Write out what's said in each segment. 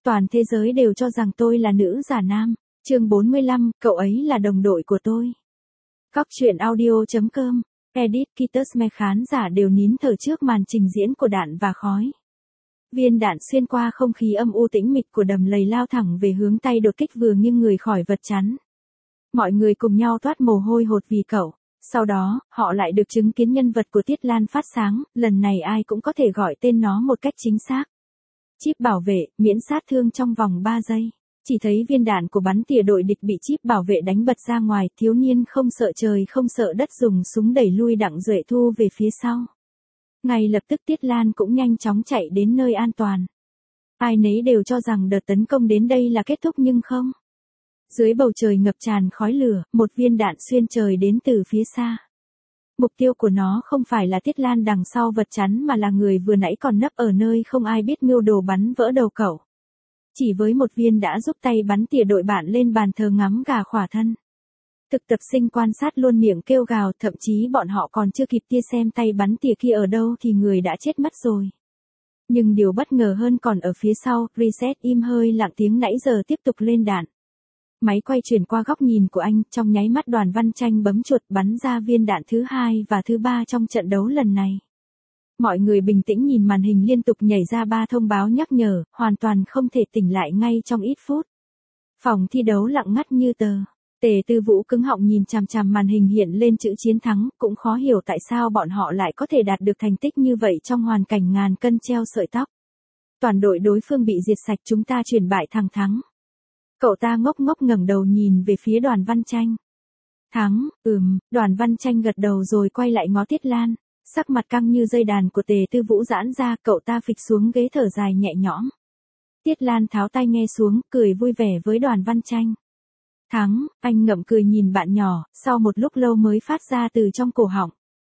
Toàn thế giới đều cho rằng tôi là nữ giả nam. Chương 45, cậu ấy là đồng đội của tôi. Các truyện audio.com, edit Kitters khán giả đều nín thở trước màn trình diễn của đạn và khói. Viên đạn xuyên qua không khí âm u tĩnh mịch của đầm lầy lao thẳng về hướng tay đột kích vừa nghiêng người khỏi vật chắn. Mọi người cùng nhau toát mồ hôi hột vì cậu. Sau đó, họ lại được chứng kiến nhân vật của Tiết Lan phát sáng, lần này ai cũng có thể gọi tên nó một cách chính xác. Chip bảo vệ, miễn sát thương trong vòng 3 giây. Chỉ thấy viên đạn của bắn tỉa đội địch bị chip bảo vệ đánh bật ra ngoài, thiếu niên không sợ trời không sợ đất dùng súng đẩy lui Đặng Duệ Thu về phía sau. Ngay lập tức Tiết Lan cũng nhanh chóng chạy đến nơi an toàn. Ai nấy đều cho rằng đợt tấn công đến đây là kết thúc nhưng không. Dưới bầu trời ngập tràn khói lửa, một viên đạn xuyên trời đến từ phía xa. Mục tiêu của nó không phải là Tiết Lan đằng sau vật chắn mà là người vừa nãy còn nấp ở nơi không ai biết mưu đồ bắn vỡ đầu cậu. Chỉ với một viên đã giúp tay bắn tỉa đội bạn lên bàn thờ ngắm gà khỏa thân. Thực tập sinh quan sát luôn miệng kêu gào, thậm chí bọn họ còn chưa kịp tia xem tay bắn tỉa kia ở đâu thì người đã chết mất rồi. Nhưng điều bất ngờ hơn còn ở phía sau, reset im hơi lặng tiếng nãy giờ tiếp tục lên đạn. Máy quay chuyển qua góc nhìn của anh, trong nháy mắt Đoàn Văn Tranh bấm chuột bắn ra viên đạn thứ 2 và thứ 3 trong trận đấu lần này. Mọi người bình tĩnh nhìn màn hình liên tục nhảy ra 3 thông báo nhắc nhở, hoàn toàn không thể tỉnh lại ngay trong ít phút. Phòng thi đấu lặng ngắt như tờ. Tề Tư Vũ cứng họng nhìn chằm chằm màn hình hiện lên chữ chiến thắng, cũng khó hiểu tại sao bọn họ lại có thể đạt được thành tích như vậy trong hoàn cảnh ngàn cân treo sợi tóc. Toàn đội đối phương bị diệt sạch, chúng ta chuyển bại thằng thắng. Cậu ta ngốc ngốc ngẩng đầu nhìn về phía Đoàn Văn Tranh. Thắng, Đoàn Văn Tranh gật đầu rồi quay lại ngó Tiết Lan. Sắc mặt căng như dây đàn của Tề Tư Vũ giãn ra, cậu ta phịch xuống ghế thở dài nhẹ nhõm. Tiết Lan tháo tai nghe xuống, cười vui vẻ với Đoàn Văn Tranh. Thắng, anh ngậm cười nhìn bạn nhỏ, sau một lúc lâu mới phát ra từ trong cổ họng.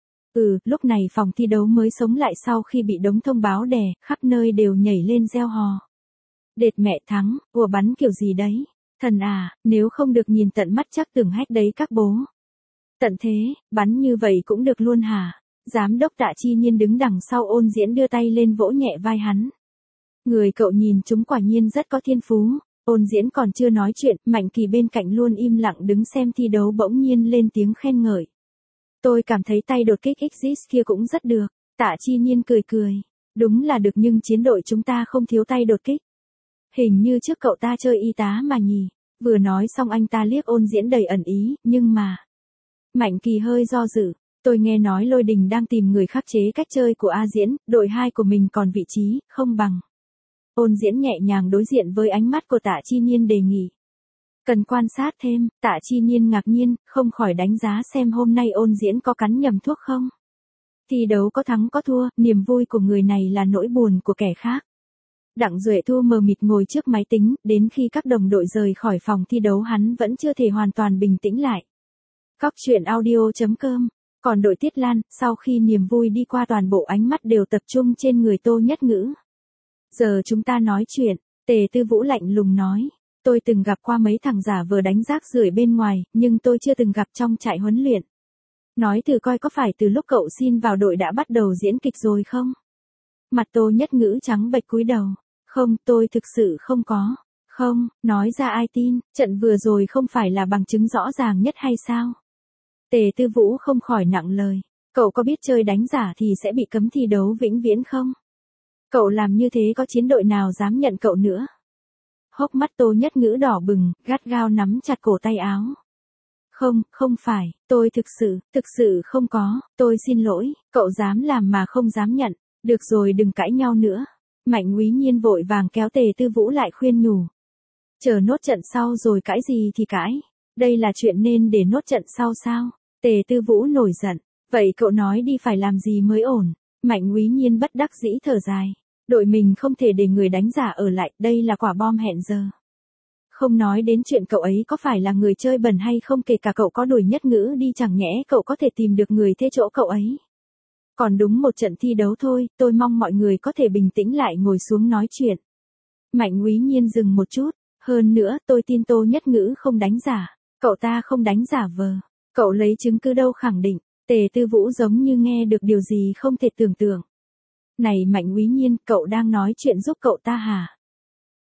Lúc này phòng thi đấu mới sống lại sau khi bị đống thông báo đè, khắp nơi đều nhảy lên reo hò. Đệt mẹ Thắng, ùa bắn kiểu gì đấy? Thần à, nếu không được nhìn tận mắt chắc tưởng hách đấy các bố. Tận thế, bắn như vậy cũng được luôn hả? Giám đốc Tạ Chi Nhiên đứng đằng sau Ôn Diễn đưa tay lên vỗ nhẹ vai hắn. Người cậu nhìn chúng quả nhiên rất có thiên phú. Ôn Diễn còn chưa nói chuyện, Mạnh Kỳ bên cạnh luôn im lặng đứng xem thi đấu bỗng nhiên lên tiếng khen ngợi. Tôi cảm thấy tay đột kích Xis kia cũng rất được. Tạ Chi Nhiên cười cười. Đúng là được nhưng chiến đội chúng ta không thiếu tay đột kích. Hình như trước cậu ta chơi y tá mà nhỉ. Vừa nói xong anh ta liếc Ôn Diễn đầy ẩn ý, nhưng mà. Mạnh Kỳ hơi do dự. Tôi nghe nói Lôi Đình đang tìm người khắc chế cách chơi của A Diễn, đội 2 của mình còn vị trí, không bằng. Ôn Diễn nhẹ nhàng đối diện với ánh mắt của Tạ Chi Nhiên đề nghị. Cần quan sát thêm, Tạ Chi Nhiên ngạc nhiên, không khỏi đánh giá xem hôm nay Ôn Diễn có cắn nhầm thuốc không. Thi đấu có thắng có thua, niềm vui của người này là nỗi buồn của kẻ khác. Đặng Duệ Thu mờ mịt ngồi trước máy tính, đến khi các đồng đội rời khỏi phòng thi đấu hắn vẫn chưa thể hoàn toàn bình tĩnh lại. Các truyện audio.com. Còn đội Tiết Lan, sau khi niềm vui đi qua toàn bộ ánh mắt đều tập trung trên người Tô Nhất Ngữ. Giờ chúng ta nói chuyện, Tề Tư Vũ lạnh lùng nói. Tôi từng gặp qua mấy thằng giả vờ đánh rác rưởi bên ngoài, nhưng tôi chưa từng gặp trong trại huấn luyện. Nói thử coi có phải từ lúc cậu xin vào đội đã bắt đầu diễn kịch rồi không? Mặt Tô Nhất Ngữ trắng bệch cúi đầu. Không, tôi thực sự không có. Không, nói ra ai tin, trận vừa rồi không phải là bằng chứng rõ ràng nhất hay sao? Tề Tư Vũ không khỏi nặng lời. Cậu có biết chơi đánh giả thì sẽ bị cấm thi đấu vĩnh viễn không? Cậu làm như thế có chiến đội nào dám nhận cậu nữa? Hốc mắt Tô Nhất Ngữ đỏ bừng, gắt gao nắm chặt cổ tay áo. Không phải, tôi thực sự không có, tôi xin lỗi, cậu dám làm mà không dám nhận. Được rồi đừng cãi nhau nữa. Mạnh Úy Nhiên vội vàng kéo Tề Tư Vũ lại khuyên nhủ. Chờ nốt trận sau rồi cãi gì thì cãi. Đây là chuyện nên để nốt trận sau sao? Tề Tư Vũ nổi giận. Vậy cậu nói đi phải làm gì mới ổn? Mạnh Úy Nhiên bất đắc dĩ thở dài. Đội mình không thể để người đánh giả ở lại, đây là quả bom hẹn giờ. Không nói đến chuyện cậu ấy có phải là người chơi bẩn hay không, kể cả cậu có đuổi Nhất Ngữ đi chẳng nhẽ cậu có thể tìm được người thế chỗ cậu ấy. Còn đúng một trận thi đấu thôi, tôi mong mọi người có thể bình tĩnh lại ngồi xuống nói chuyện. Mạnh Úy Nhiên dừng một chút. Hơn nữa, tôi tin Tô Nhất Ngữ không đánh giả. Cậu ta không đánh giả vờ. Cậu lấy chứng cứ đâu khẳng định. Tề Tư Vũ giống như nghe được điều gì không thể tưởng tượng. Này Mạnh Úy Nhiên, cậu đang nói chuyện giúp cậu ta hả?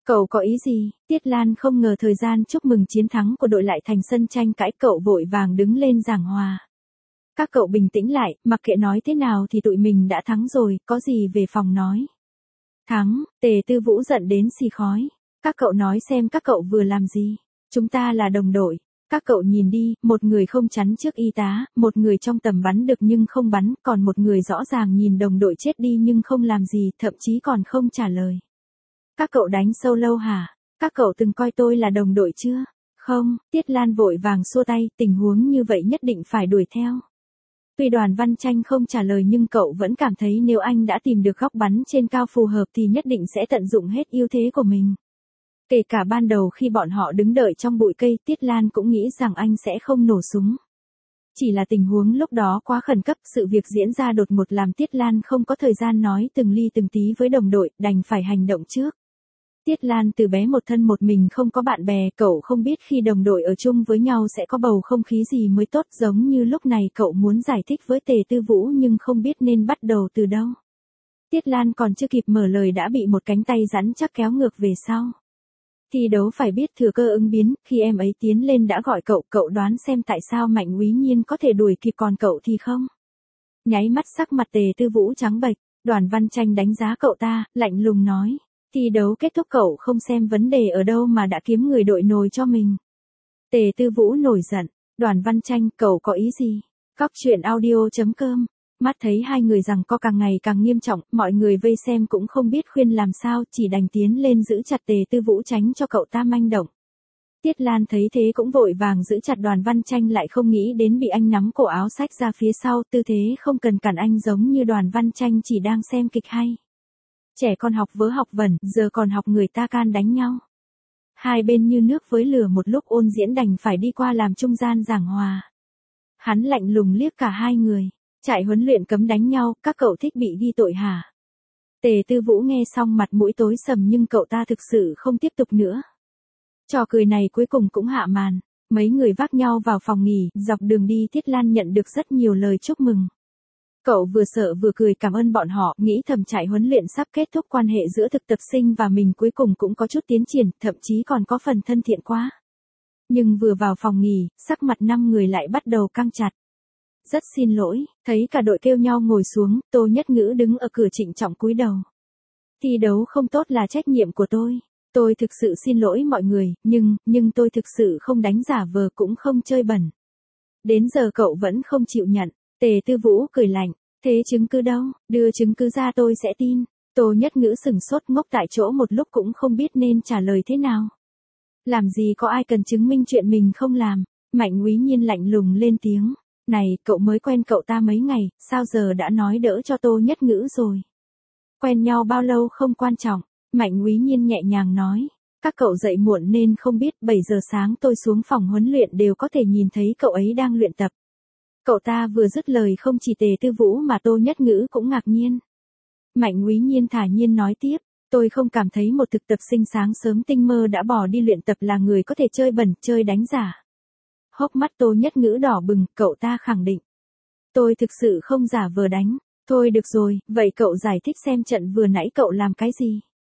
Cậu có ý gì? Tiết Lan không ngờ thời gian chúc mừng chiến thắng của đội lại thành sân tranh cãi, cậu vội vàng đứng lên giảng hòa. Các cậu bình tĩnh lại, mặc kệ nói thế nào thì tụi mình đã thắng rồi, có gì về phòng nói. Thắng, Tề Tư Vũ giận đến xì khói. Các cậu nói xem các cậu vừa làm gì. Chúng ta là đồng đội. Các cậu nhìn đi, một người không chắn trước y tá, một người trong tầm bắn được nhưng không bắn, còn một người rõ ràng nhìn đồng đội chết đi nhưng không làm gì, thậm chí còn không trả lời. Các cậu đánh solo hả? Các cậu từng coi tôi là đồng đội chưa? Không, Tiết Lan vội vàng xua tay, tình huống như vậy nhất định phải đuổi theo. Tuy Đoàn Văn Tranh không trả lời nhưng cậu vẫn cảm thấy nếu anh đã tìm được góc bắn trên cao phù hợp thì nhất định sẽ tận dụng hết ưu thế của mình. Kể cả ban đầu khi bọn họ đứng đợi trong bụi cây, Tiết Lan cũng nghĩ rằng anh sẽ không nổ súng. Chỉ là tình huống lúc đó quá khẩn cấp, sự việc diễn ra đột ngột làm Tiết Lan không có thời gian nói từng ly từng tí với đồng đội, đành phải hành động trước. Tiết Lan từ bé một thân một mình không có bạn bè, cậu không biết khi đồng đội ở chung với nhau sẽ có bầu không khí gì mới tốt, giống như lúc này cậu muốn giải thích với Tề Tư Vũ nhưng không biết nên bắt đầu từ đâu. Tiết Lan còn chưa kịp mở lời đã bị một cánh tay rắn chắc kéo ngược về sau. Thi đấu phải biết thừa cơ ứng biến, khi em ấy tiến lên đã gọi cậu đoán xem tại sao Mạnh Úy Nhiên có thể đuổi kịp còn cậu thì không. Nháy mắt sắc mặt Tề Tư Vũ trắng bệch, Đoàn Văn Tranh đánh giá cậu ta, lạnh lùng nói. Thi đấu kết thúc cậu không xem vấn đề ở đâu mà đã kiếm người đội nồi cho mình. Tề Tư Vũ nổi giận, Đoàn Văn Tranh, cậu có ý gì? Góc truyện audio.com. Mắt thấy hai người rằng co càng ngày càng nghiêm trọng, mọi người vây xem cũng không biết khuyên làm sao, chỉ đành tiến lên giữ chặt Tề Tư Vũ tránh cho cậu ta manh động. Tiết Lan thấy thế cũng vội vàng giữ chặt Đoàn Văn Tranh, lại không nghĩ đến bị anh nắm cổ áo xách ra phía sau, tư thế không cần cản anh giống như Đoàn Văn Tranh chỉ đang xem kịch hay. Trẻ con học vớ học vẩn, giờ còn học người ta can đánh nhau. Hai bên như nước với lửa, một lúc ôn diễn đành phải đi qua làm trung gian giảng hòa. Hắn lạnh lùng liếc cả hai người. Trại huấn luyện cấm đánh nhau, các cậu thích bị ghi tội hả? Tề Tư Vũ nghe xong mặt mũi tối sầm nhưng cậu ta thực sự không tiếp tục nữa. Trò cười này cuối cùng cũng hạ màn. Mấy người vác nhau vào phòng nghỉ, dọc đường đi Tiết Lan nhận được rất nhiều lời chúc mừng. Cậu vừa sợ vừa cười cảm ơn bọn họ, nghĩ thầm trại huấn luyện sắp kết thúc, quan hệ giữa thực tập sinh và mình cuối cùng cũng có chút tiến triển, thậm chí còn có phần thân thiện quá. Nhưng vừa vào phòng nghỉ, sắc mặt 5 người lại bắt đầu căng chặt. Rất xin lỗi, thấy cả đội kêu nhau ngồi xuống, Tô Nhất Ngữ đứng ở cửa trịnh trọng cúi đầu. Thi đấu không tốt là trách nhiệm của tôi. Tôi thực sự xin lỗi mọi người, nhưng tôi thực sự không đánh giả vờ cũng không chơi bẩn. Đến giờ cậu vẫn không chịu nhận. Tề Tư Vũ cười lạnh, thế chứng cứ đâu, đưa chứng cứ ra tôi sẽ tin. Tô Nhất Ngữ sửng sốt ngốc tại chỗ một lúc cũng không biết nên trả lời thế nào. Làm gì có ai cần chứng minh chuyện mình không làm. Mạnh Úy Nhiên lạnh lùng lên tiếng. Này, cậu mới quen cậu ta mấy ngày, sao giờ đã nói đỡ cho Tô Nhất Ngữ rồi? Quen nhau bao lâu không quan trọng, Mạnh Úy Nhiên nhẹ nhàng nói. Các cậu dậy muộn nên không biết, 7 giờ sáng tôi xuống phòng huấn luyện đều có thể nhìn thấy cậu ấy đang luyện tập. Cậu ta vừa dứt lời không chỉ Tề Tư Vũ mà Tô Nhất Ngữ cũng ngạc nhiên. Mạnh Úy Nhiên thản nhiên nói tiếp, tôi không cảm thấy một thực tập sinh sáng sớm tinh mơ đã bỏ đi luyện tập là người có thể chơi bẩn, chơi đánh giả. Hốc mắt Tô Nhất Ngữ đỏ bừng, cậu ta khẳng định. Tôi thực sự không giả vờ đánh. Thôi được rồi, vậy cậu giải thích xem trận vừa nãy cậu làm cái gì?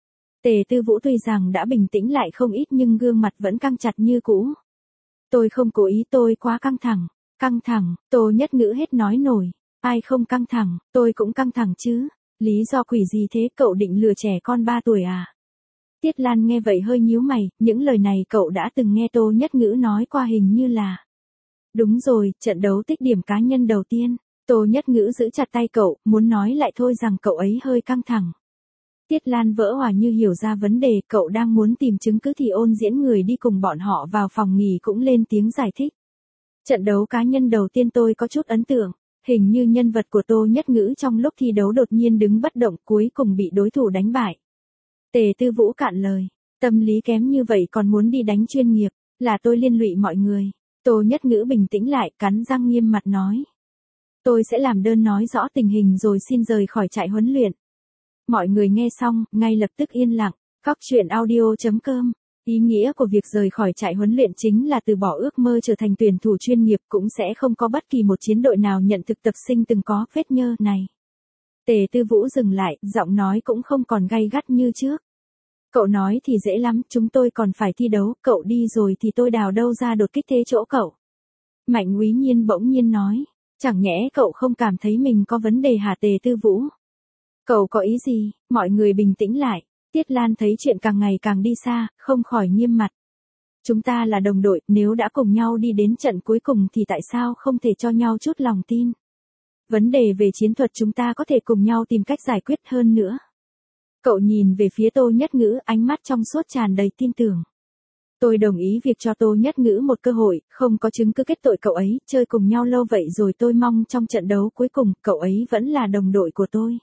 Tề Tư Vũ tuy rằng đã bình tĩnh lại không ít nhưng gương mặt vẫn căng chặt như cũ. Tôi không cố ý, tôi quá căng thẳng. Căng thẳng, Tô Nhất Ngữ hết nói nổi. Ai không căng thẳng, tôi cũng căng thẳng chứ. Lý do quỷ gì thế, cậu định lừa trẻ con 3 tuổi à? Tiết Lan nghe vậy hơi nhíu mày, những lời này cậu đã từng nghe Tô Nhất Ngữ nói qua hình như là. Đúng rồi, trận đấu tích điểm cá nhân đầu tiên. Tô Nhất Ngữ giữ chặt tay cậu, muốn nói lại thôi rằng cậu ấy hơi căng thẳng. Tiết Lan vỡ òa như hiểu ra vấn đề, cậu đang muốn tìm chứng cứ thì ôn diễn người đi cùng bọn họ vào phòng nghỉ cũng lên tiếng giải thích. Trận đấu cá nhân đầu tiên tôi có chút ấn tượng, hình như nhân vật của Tô Nhất Ngữ trong lúc thi đấu đột nhiên đứng bất động cuối cùng bị đối thủ đánh bại. Tề Tư Vũ cạn lời, tâm lý kém như vậy còn muốn đi đánh chuyên nghiệp, là tôi liên lụy mọi người. Tô Nhất Ngữ bình tĩnh lại, cắn răng nghiêm mặt nói. Tôi sẽ làm đơn nói rõ tình hình rồi xin rời khỏi trại huấn luyện. Mọi người nghe xong, ngay lập tức yên lặng. Góc truyện audio.com. Ý nghĩa của việc rời khỏi trại huấn luyện chính là từ bỏ ước mơ trở thành tuyển thủ chuyên nghiệp, cũng sẽ không có bất kỳ một chiến đội nào nhận thực tập sinh từng có vết nhơ này. Tề Tư Vũ dừng lại, giọng nói cũng không còn gay gắt như trước. Cậu nói thì dễ lắm, chúng tôi còn phải thi đấu, cậu đi rồi thì tôi đào đâu ra đột kích thế chỗ cậu. Mạnh Úy Nhiên bỗng nhiên nói, chẳng nhẽ cậu không cảm thấy mình có vấn đề hả Tề Tư Vũ? Cậu có ý gì? Mọi người bình tĩnh lại. Tiết Lan thấy chuyện càng ngày càng đi xa, không khỏi nghiêm mặt. Chúng ta là đồng đội, nếu đã cùng nhau đi đến trận cuối cùng thì tại sao không thể cho nhau chút lòng tin? Vấn đề về chiến thuật chúng ta có thể cùng nhau tìm cách giải quyết hơn nữa. Cậu nhìn về phía Tô Nhất Ngữ, ánh mắt trong suốt tràn đầy tin tưởng. Tôi đồng ý việc cho Tô Nhất Ngữ một cơ hội, không có chứng cứ kết tội cậu ấy, chơi cùng nhau lâu vậy rồi tôi mong trong trận đấu cuối cùng, cậu ấy vẫn là đồng đội của tôi.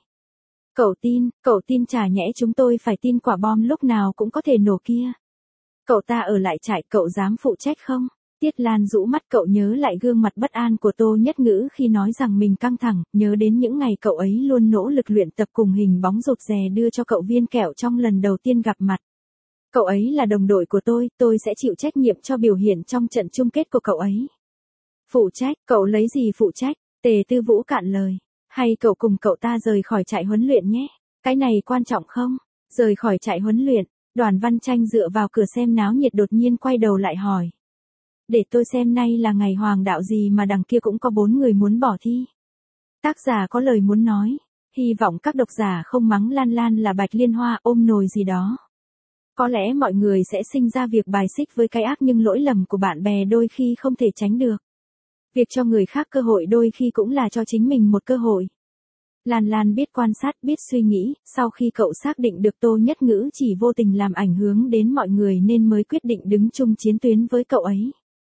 Cậu tin chả nhẽ chúng tôi phải tin quả bom lúc nào cũng có thể nổ kia. Cậu ta ở lại trại, cậu dám phụ trách không? Tiết Lan rũ mắt, cậu nhớ lại gương mặt bất an của Tô Nhất Ngữ khi nói rằng mình căng thẳng, nhớ đến những ngày cậu ấy luôn nỗ lực luyện tập cùng hình bóng rụt rè đưa cho cậu viên kẹo trong lần đầu tiên gặp mặt. Cậu ấy là đồng đội của tôi sẽ chịu trách nhiệm cho biểu hiện trong trận chung kết của cậu ấy. Phụ trách, cậu lấy gì phụ trách? Tề Tư Vũ cạn lời. Hay cậu cùng cậu ta rời khỏi trại huấn luyện nhé? Cái này quan trọng không? Rời khỏi trại huấn luyện, Đoàn Văn Tranh dựa vào cửa xem náo nhiệt đột nhiên quay đầu lại hỏi. Để tôi xem nay là ngày hoàng đạo gì mà đằng kia cũng có 4 người muốn bỏ thi. Tác giả có lời muốn nói, hy vọng các độc giả không mắng Lan Lan là Bạch Liên Hoa ôm nồi gì đó. Có lẽ mọi người sẽ sinh ra việc bài xích với cái ác nhưng lỗi lầm của bạn bè đôi khi không thể tránh được. Việc cho người khác cơ hội đôi khi cũng là cho chính mình một cơ hội. Lan Lan biết quan sát, biết suy nghĩ, sau khi cậu xác định được Tô Nhất Ngữ chỉ vô tình làm ảnh hưởng đến mọi người nên mới quyết định đứng chung chiến tuyến với cậu ấy.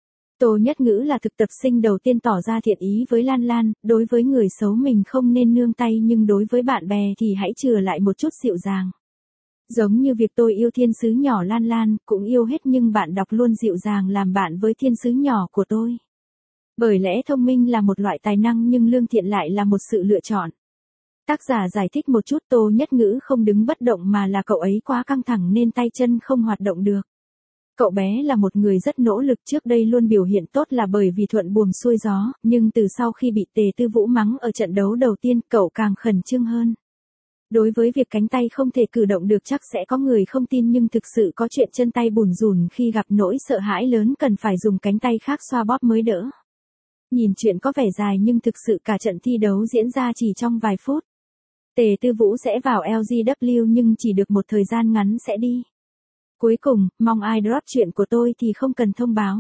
Tô Nhất Ngữ là thực tập sinh đầu tiên tỏ ra thiện ý với Lan Lan, đối với người xấu mình không nên nương tay nhưng đối với bạn bè thì hãy chừa lại một chút dịu dàng. Giống như việc tôi yêu thiên sứ nhỏ Lan Lan, cũng yêu hết nhưng bạn đọc luôn dịu dàng làm bạn với thiên sứ nhỏ của tôi. Bởi lẽ thông minh là một loại tài năng nhưng lương thiện lại là một sự lựa chọn. Tác giả giải thích một chút, Tô Nhất Ngữ không đứng bất động mà là cậu ấy quá căng thẳng nên tay chân không hoạt động được. Cậu bé là một người rất nỗ lực, trước đây luôn biểu hiện tốt là bởi vì thuận buồm xuôi gió, nhưng từ sau khi bị Tề Tư Vũ mắng ở trận đấu đầu tiên, cậu càng khẩn trương hơn. Đối với việc cánh tay không thể cử động được chắc sẽ có người không tin nhưng thực sự có chuyện chân tay bủn rủn khi gặp nỗi sợ hãi lớn cần phải dùng cánh tay khác xoa bóp mới đỡ. Nhìn chuyện có vẻ dài nhưng thực sự cả trận thi đấu diễn ra chỉ trong vài phút. Tề Tư Vũ sẽ vào LGW nhưng chỉ được một thời gian ngắn sẽ đi. Cuối cùng, mong ai drop chuyện của tôi thì không cần thông báo.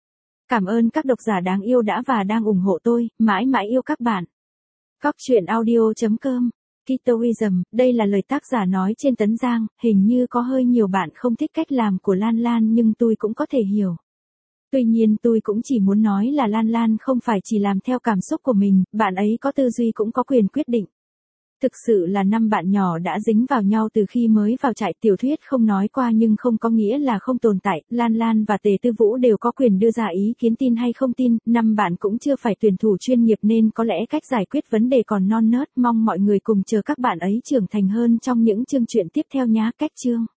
Cảm ơn các độc giả đáng yêu đã và đang ủng hộ tôi, mãi mãi yêu các bạn. Cóc truyện audio.com Kitoism, đây là lời tác giả nói trên Tấn Giang, hình như có hơi nhiều bạn không thích cách làm của Lan Lan nhưng tôi cũng có thể hiểu. Tuy nhiên tôi cũng chỉ muốn nói là Lan Lan không phải chỉ làm theo cảm xúc của mình, bạn ấy có tư duy cũng có quyền quyết định. Thực sự là 5 bạn nhỏ đã dính vào nhau từ khi mới vào trại, tiểu thuyết không nói qua nhưng không có nghĩa là không tồn tại, Lan Lan và Tề Tư Vũ đều có quyền đưa ra ý kiến tin hay không tin, 5 bạn cũng chưa phải tuyển thủ chuyên nghiệp nên có lẽ cách giải quyết vấn đề còn non nớt, mong mọi người cùng chờ các bạn ấy trưởng thành hơn trong những chương truyện tiếp theo nhá. Cách chương